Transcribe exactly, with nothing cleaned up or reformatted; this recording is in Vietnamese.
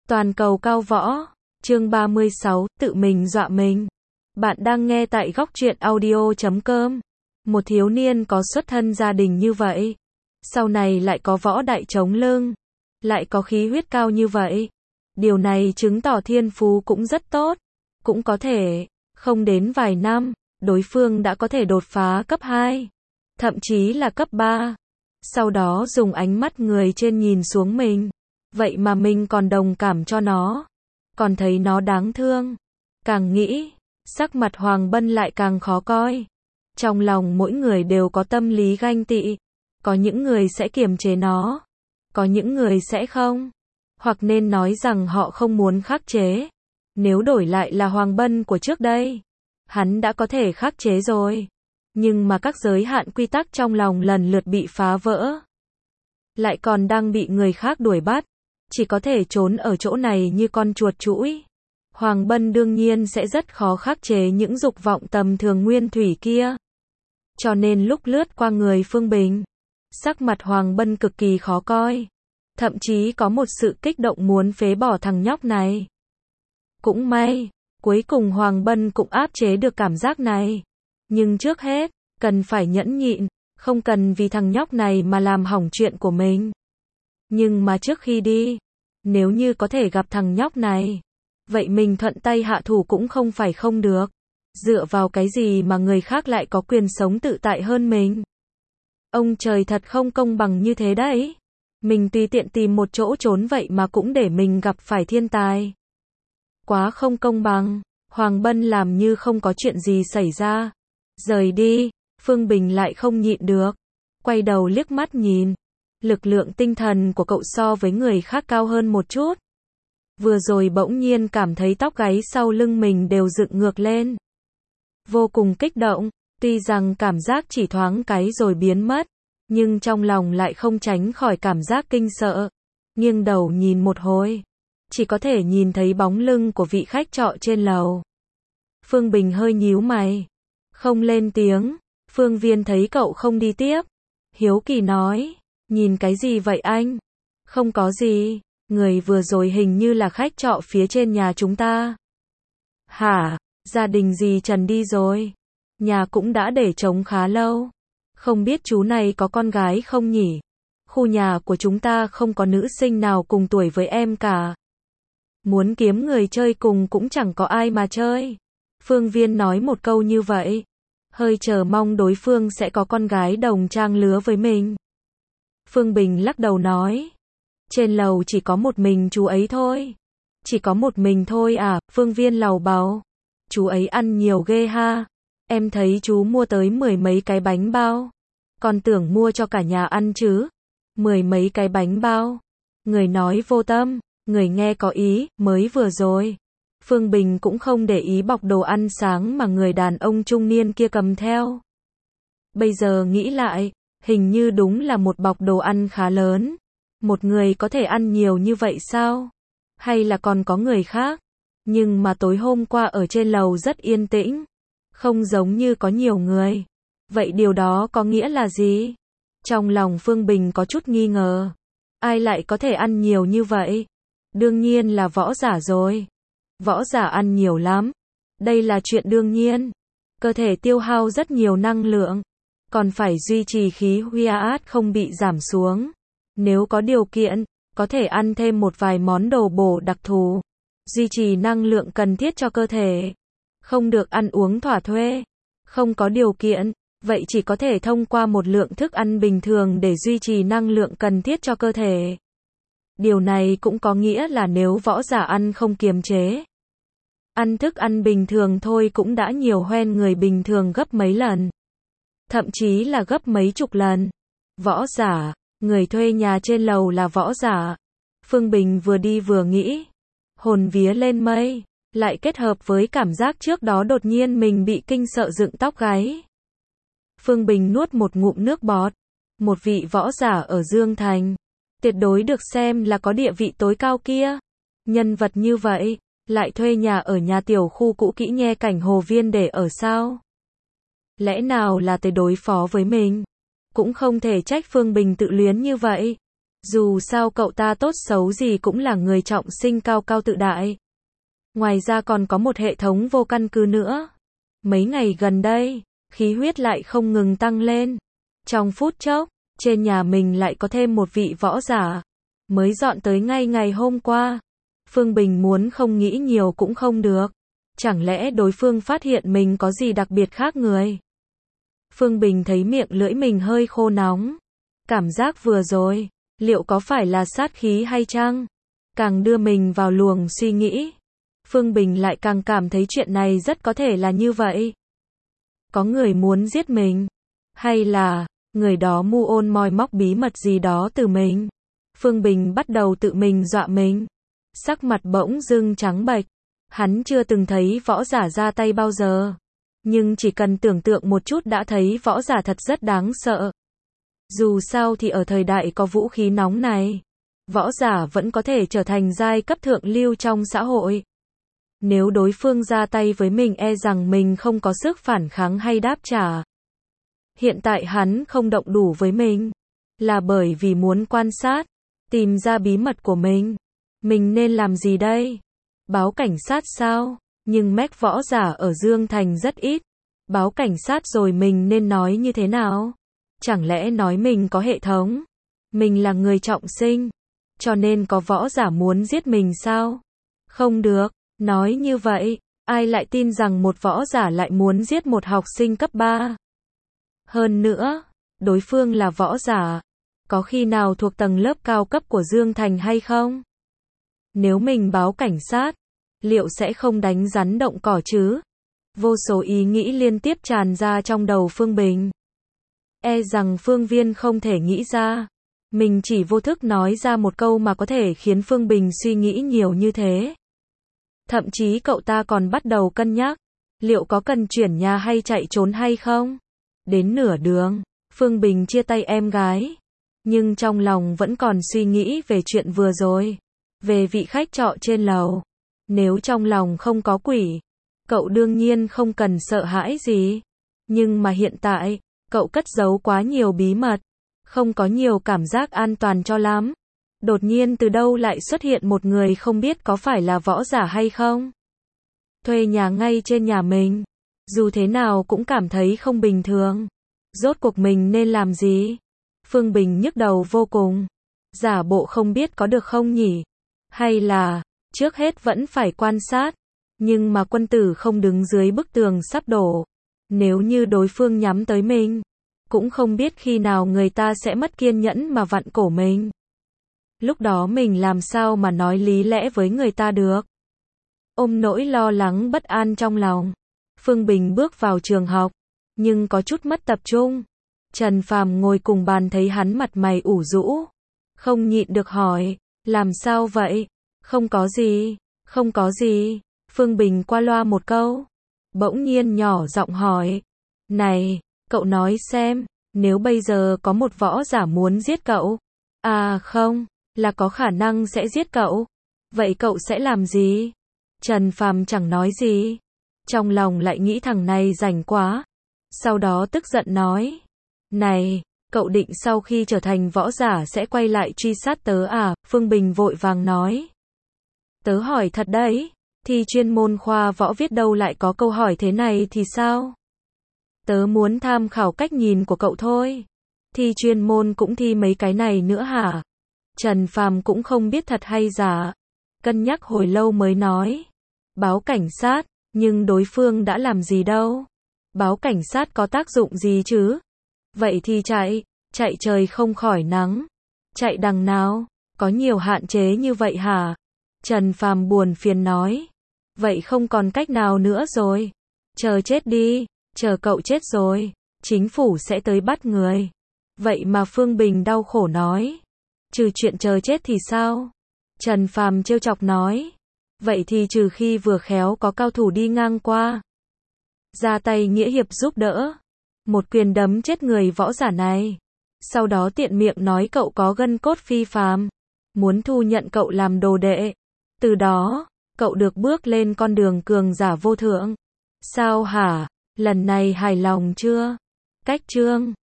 Toàn cầu cao võ, chương ba mươi sáu, tự mình dọa mình. Bạn đang nghe tại góc truyện audio chấm com. Một thiếu niên có xuất thân gia đình như vậy, sau này lại có võ đại chống lưng, lại có khí huyết cao như vậy. Điều này chứng tỏ thiên phú cũng rất tốt. Cũng có thể, không đến vài năm, đối phương đã có thể đột phá cấp hai, thậm chí là cấp ba. Sau đó dùng ánh mắt người trên nhìn xuống mình. Vậy mà mình còn đồng cảm cho nó, còn thấy nó đáng thương. Càng nghĩ, sắc mặt Hoàng Bân lại càng khó coi. Trong lòng mỗi người đều có tâm lý ganh tị. Có những người sẽ kiềm chế nó, có những người sẽ không. Hoặc nên nói rằng họ không muốn khắc chế. Nếu đổi lại là Hoàng Bân của trước đây, hắn đã có thể khắc chế rồi. Nhưng mà các giới hạn quy tắc trong lòng lần lượt bị phá vỡ, lại còn đang bị người khác đuổi bắt, chỉ có thể trốn ở chỗ này như con chuột chũi. Hoàng Bân đương nhiên sẽ rất khó khắc chế những dục vọng tầm thường nguyên thủy kia. Cho nên lúc lướt qua người Phương Bình, sắc mặt Hoàng Bân cực kỳ khó coi. Thậm chí có một sự kích động muốn phế bỏ thằng nhóc này. Cũng may, cuối cùng Hoàng Bân cũng áp chế được cảm giác này. Nhưng trước hết, cần phải nhẫn nhịn, không cần vì thằng nhóc này mà làm hỏng chuyện của mình. Nhưng mà trước khi đi, nếu như có thể gặp thằng nhóc này, vậy mình thuận tay hạ thủ cũng không phải không được. Dựa vào cái gì mà người khác lại có quyền sống tự tại hơn mình? Ông trời thật không công bằng như thế đấy. Mình tùy tiện tìm một chỗ trốn vậy mà cũng để mình gặp phải thiên tài. Quá không công bằng. Hoàng Bân làm như không có chuyện gì xảy ra. Rời đi, Phương Bình lại không nhịn được. Quay đầu liếc mắt nhìn. Lực lượng tinh thần của cậu so với người khác cao hơn một chút. Vừa rồi bỗng nhiên cảm thấy tóc gáy sau lưng mình đều dựng ngược lên. Vô cùng kích động, tuy rằng cảm giác chỉ thoáng cái rồi biến mất, nhưng trong lòng lại không tránh khỏi cảm giác kinh sợ. Nghiêng đầu nhìn một hồi, chỉ có thể nhìn thấy bóng lưng của vị khách trọ trên lầu. Phương Bình hơi nhíu mày, không lên tiếng. Phương Viên thấy cậu không đi tiếp, hiếu kỳ nói, nhìn cái gì vậy anh? Không có gì, người vừa rồi hình như là khách trọ phía trên nhà chúng ta. Hả, gia đình dì Trần đi rồi? Nhà cũng đã để trống khá lâu. Không biết chú này có con gái không nhỉ? Khu nhà của chúng ta không có nữ sinh nào cùng tuổi với em cả. Muốn kiếm người chơi cùng cũng chẳng có ai mà chơi. Phương Viên nói một câu như vậy, hơi chờ mong đối phương sẽ có con gái đồng trang lứa với mình. Phương Bình lắc đầu nói, trên lầu chỉ có một mình chú ấy thôi. Chỉ có một mình thôi à? Phương Viên lầu bầu. Chú ấy ăn nhiều ghê ha. Em thấy chú mua tới mười mấy cái bánh bao. Còn tưởng mua cho cả nhà ăn chứ. Mười mấy cái bánh bao. Người nói vô tâm, người nghe có ý. Mới vừa rồi, Phương Bình cũng không để ý bọc đồ ăn sáng mà người đàn ông trung niên kia cầm theo. Bây giờ nghĩ lại, hình như đúng là một bọc đồ ăn khá lớn. Một người có thể ăn nhiều như vậy sao? Hay là còn có người khác? Nhưng mà tối hôm qua ở trên lầu rất yên tĩnh, không giống như có nhiều người. Vậy điều đó có nghĩa là gì? Trong lòng Phương Bình có chút nghi ngờ. Ai lại có thể ăn nhiều như vậy? Đương nhiên là võ giả rồi. Võ giả ăn nhiều lắm. Đây là chuyện đương nhiên. Cơ thể tiêu hao rất nhiều năng lượng, còn phải duy trì khí huyết không bị giảm xuống. Nếu có điều kiện, có thể ăn thêm một vài món đồ bổ đặc thù, duy trì năng lượng cần thiết cho cơ thể. Không được ăn uống thỏa thuê. Không có điều kiện, vậy chỉ có thể thông qua một lượng thức ăn bình thường để duy trì năng lượng cần thiết cho cơ thể. Điều này cũng có nghĩa là nếu võ giả ăn không kiềm chế, ăn thức ăn bình thường thôi cũng đã nhiều hơn người bình thường gấp mấy lần. Thậm chí là gấp mấy chục lần. Võ giả, người thuê nhà trên lầu là võ giả. Phương Bình vừa đi vừa nghĩ, hồn vía lên mây, lại kết hợp với cảm giác trước đó đột nhiên mình bị kinh sợ dựng tóc gáy. Phương Bình nuốt một ngụm nước bọt. Một vị võ giả ở Dương Thành, tuyệt đối được xem là có địa vị tối cao kia. Nhân vật như vậy, lại thuê nhà ở nhà tiểu khu cũ kỹ nhe cảnh Hồ Viên để ở sao? Lẽ nào là tới đối phó với mình? Cũng không thể trách Phương Bình tự luyến như vậy. Dù sao cậu ta tốt xấu gì cũng là người trọng sinh cao cao tự đại. Ngoài ra còn có một hệ thống vô căn cứ nữa. Mấy ngày gần đây, khí huyết lại không ngừng tăng lên. Trong phút chốc, trên nhà mình lại có thêm một vị võ giả. Mới dọn tới ngay ngày hôm qua. Phương Bình muốn không nghĩ nhiều cũng không được. Chẳng lẽ đối phương phát hiện mình có gì đặc biệt khác người? Phương Bình thấy miệng lưỡi mình hơi khô nóng. Cảm giác vừa rồi, liệu có phải là sát khí hay chăng? Càng đưa mình vào luồng suy nghĩ, Phương Bình lại càng cảm thấy chuyện này rất có thể là như vậy. Có người muốn giết mình, hay là người đó mưu ôn moi móc bí mật gì đó từ mình. Phương Bình bắt đầu tự mình dọa mình. Sắc mặt bỗng dưng trắng bệch. Hắn chưa từng thấy võ giả ra tay bao giờ. Nhưng chỉ cần tưởng tượng một chút đã thấy võ giả thật rất đáng sợ. Dù sao thì ở thời đại có vũ khí nóng này, võ giả vẫn có thể trở thành giai cấp thượng lưu trong xã hội. Nếu đối phương ra tay với mình e rằng mình không có sức phản kháng hay đáp trả. Hiện tại hắn không động đủ với mình, là bởi vì muốn quan sát, tìm ra bí mật của mình. Mình nên làm gì đây? Báo cảnh sát sao? Nhưng mech võ giả ở Dương Thành rất ít. Báo cảnh sát rồi mình nên nói như thế nào? Chẳng lẽ nói mình có hệ thống? Mình là người trọng sinh, cho nên có võ giả muốn giết mình sao? Không được, nói như vậy, ai lại tin rằng một võ giả lại muốn giết một học sinh cấp ba? Hơn nữa, đối phương là võ giả, có khi nào thuộc tầng lớp cao cấp của Dương Thành hay không? Nếu mình báo cảnh sát, liệu sẽ không đánh rắn động cỏ chứ? Vô số ý nghĩ liên tiếp tràn ra trong đầu Phương Bình. E rằng Phương Viên không thể nghĩ ra. Mình chỉ vô thức nói ra một câu mà có thể khiến Phương Bình suy nghĩ nhiều như thế. Thậm chí cậu ta còn bắt đầu cân nhắc, liệu có cần chuyển nhà hay chạy trốn hay không? Đến nửa đường, Phương Bình chia tay em gái. Nhưng trong lòng vẫn còn suy nghĩ về chuyện vừa rồi. Về vị khách trọ trên lầu. Nếu trong lòng không có quỷ, cậu đương nhiên không cần sợ hãi gì. Nhưng mà hiện tại, cậu cất giấu quá nhiều bí mật. Không có nhiều cảm giác an toàn cho lắm. Đột nhiên từ đâu lại xuất hiện một người không biết có phải là võ giả hay không. Thuê nhà ngay trên nhà mình. Dù thế nào cũng cảm thấy không bình thường. Rốt cuộc mình nên làm gì? Phương Bình nhức đầu vô cùng. Giả bộ không biết có được không nhỉ? Hay là, trước hết vẫn phải quan sát. Nhưng mà quân tử không đứng dưới bức tường sắp đổ. Nếu như đối phương nhắm tới mình, cũng không biết khi nào người ta sẽ mất kiên nhẫn mà vặn cổ mình. Lúc đó mình làm sao mà nói lý lẽ với người ta được? Ôm nỗi lo lắng bất an trong lòng, Phương Bình bước vào trường học, nhưng có chút mất tập trung. Trần Phàm ngồi cùng bàn thấy hắn mặt mày ủ rũ, không nhịn được hỏi, làm sao vậy? Không có gì, không có gì. Phương Bình qua loa một câu, bỗng nhiên nhỏ giọng hỏi, này, cậu nói xem, nếu bây giờ có một võ giả muốn giết cậu, à không, là có khả năng sẽ giết cậu, vậy cậu sẽ làm gì? Trần Phàm chẳng nói gì, trong lòng lại nghĩ thằng này rảnh quá, sau đó tức giận nói, này, cậu định sau khi trở thành võ giả sẽ quay lại truy sát tớ à? Phương Bình vội vàng nói, tớ hỏi thật đấy, thi chuyên môn khoa võ viết đâu lại có câu hỏi thế này thì sao? Tớ muốn tham khảo cách nhìn của cậu thôi. Thi chuyên môn cũng thi mấy cái này nữa hả? Trần Phàm cũng không biết thật hay giả. Cân nhắc hồi lâu mới nói. Báo cảnh sát, nhưng đối phương đã làm gì đâu? Báo cảnh sát có tác dụng gì chứ? Vậy thì chạy, chạy trời không khỏi nắng. Chạy đằng nào? Có nhiều hạn chế như vậy hả? Trần Phàm buồn phiền nói. Vậy không còn cách nào nữa rồi. Chờ chết đi. Chờ cậu chết rồi, chính phủ sẽ tới bắt người. Vậy mà Phương Bình đau khổ nói. Trừ chuyện chờ chết thì sao? Trần Phàm trêu chọc nói. Vậy thì trừ khi vừa khéo có cao thủ đi ngang qua. Ra tay nghĩa hiệp giúp đỡ. Một quyền đấm chết người võ giả này. Sau đó tiện miệng nói cậu có gân cốt phi phàm. Muốn thu nhận cậu làm đồ đệ. Từ đó, cậu được bước lên con đường cường giả vô thượng. Sao hả? Lần này hài lòng chưa? Cách chương